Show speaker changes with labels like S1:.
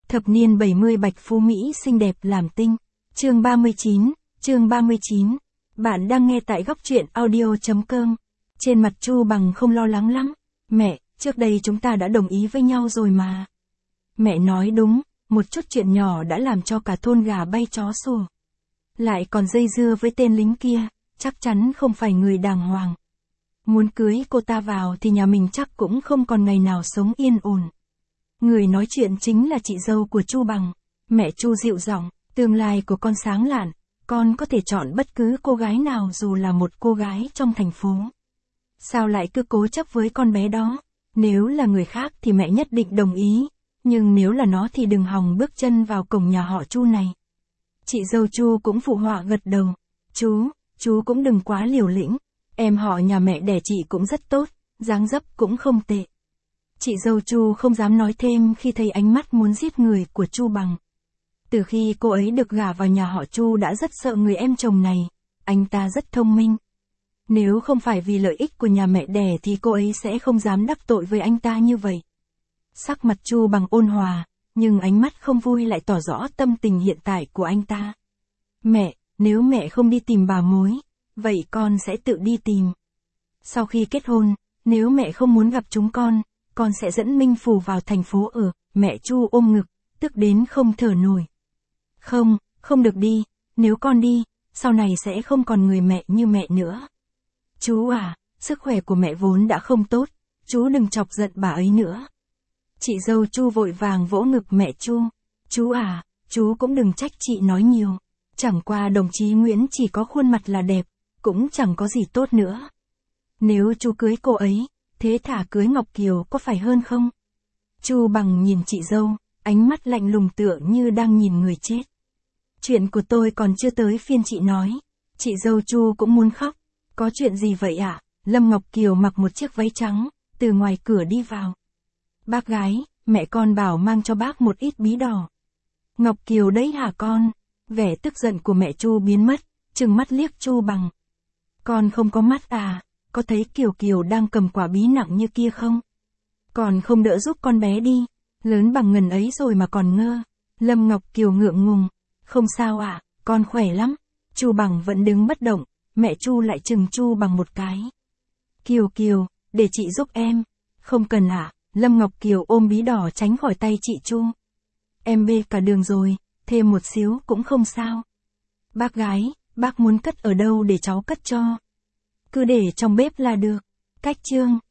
S1: Thập niên 70 Bạch Phú Mỹ xinh đẹp làm tinh. Chương 39. Bạn đang nghe tại góc truyện audio.com. Trên mặt Chu Bằng không lo lắng lắm. Mẹ, trước đây chúng ta đã đồng ý với nhau rồi mà. Mẹ nói đúng, một chút chuyện nhỏ đã làm cho cả thôn gà bay chó sủa. Lại còn dây dưa với tên lính kia, chắc chắn không phải người đàng hoàng. Muốn cưới cô ta vào thì nhà mình chắc cũng không còn ngày nào sống yên ổn. Người nói chuyện chính là chị dâu của Chu Bằng. Mẹ Chu dịu giọng, tương lai của con sáng lạn, con có thể chọn bất cứ cô gái nào dù là một cô gái trong thành phố. Sao lại cứ cố chấp với con bé đó? Nếu là người khác thì mẹ nhất định đồng ý, nhưng nếu là nó thì đừng hòng bước chân vào cổng nhà họ Chu này. Chị dâu Chu cũng phụ họa gật đầu. Chú cũng đừng quá liều lĩnh. Em họ nhà mẹ đẻ chị cũng rất tốt, dáng dấp cũng không tệ. Chị dâu Chu không dám nói thêm khi thấy ánh mắt muốn giết người của Chu Bằng. Từ khi cô ấy được gả vào nhà họ Chu đã rất sợ người em chồng này, anh ta rất thông minh. Nếu không phải vì lợi ích của nhà mẹ đẻ thì cô ấy sẽ không dám đắc tội với anh ta như vậy. Sắc mặt Chu Bằng ôn hòa, nhưng ánh mắt không vui lại tỏ rõ tâm tình hiện tại của anh ta. Mẹ, nếu mẹ không đi tìm bà mối, vậy con sẽ tự đi tìm. Sau khi kết hôn, nếu mẹ không muốn gặp chúng con sẽ dẫn Minh Phù vào thành phố ở. Mẹ Chu ôm ngực, tức đến không thở nổi. Không được đi, nếu con đi, sau này sẽ không còn người mẹ như mẹ nữa. Chú à, sức khỏe của mẹ vốn đã không tốt, chú đừng chọc giận bà ấy nữa. Chị dâu Chu vội vàng vỗ ngực mẹ Chu. Chú à, chú cũng đừng trách chị nói nhiều. Chẳng qua đồng chí Nguyễn chỉ có khuôn mặt là đẹp, cũng chẳng có gì tốt nữa. Nếu chú cưới cô ấy, thế thả cưới Ngọc Kiều có phải hơn không? Chu Bằng nhìn chị dâu, ánh mắt lạnh lùng tựa như đang nhìn người chết. Chuyện của tôi còn chưa tới phiên chị nói. Chị dâu Chu cũng muốn khóc. Có chuyện gì vậy ạ? Lâm Ngọc Kiều mặc một chiếc váy trắng, từ ngoài cửa đi vào. Bác gái, mẹ con bảo mang cho bác một ít bí đỏ. Ngọc Kiều đấy hả con? Vẻ tức giận của mẹ Chu biến mất, trừng mắt liếc Chu Bằng. Con không có mắt à? Có thấy Kiều đang cầm quả bí nặng như kia không? Còn không đỡ giúp con bé đi, lớn bằng ngần ấy rồi mà còn ngơ. Lâm Ngọc Kiều ngượng ngùng. Không sao ạ, con khỏe lắm. Chu Bằng vẫn đứng bất động, mẹ Chu lại chừng Chu Bằng một cái. Kiều, để chị giúp em. Không cần ạ. Lâm Ngọc Kiều ôm bí đỏ tránh khỏi tay chị Chu. Em bê cả đường rồi, thêm một xíu cũng không sao. Bác gái, bác muốn cất ở đâu để cháu cất cho? Cứ để trong bếp là được. Cách chương.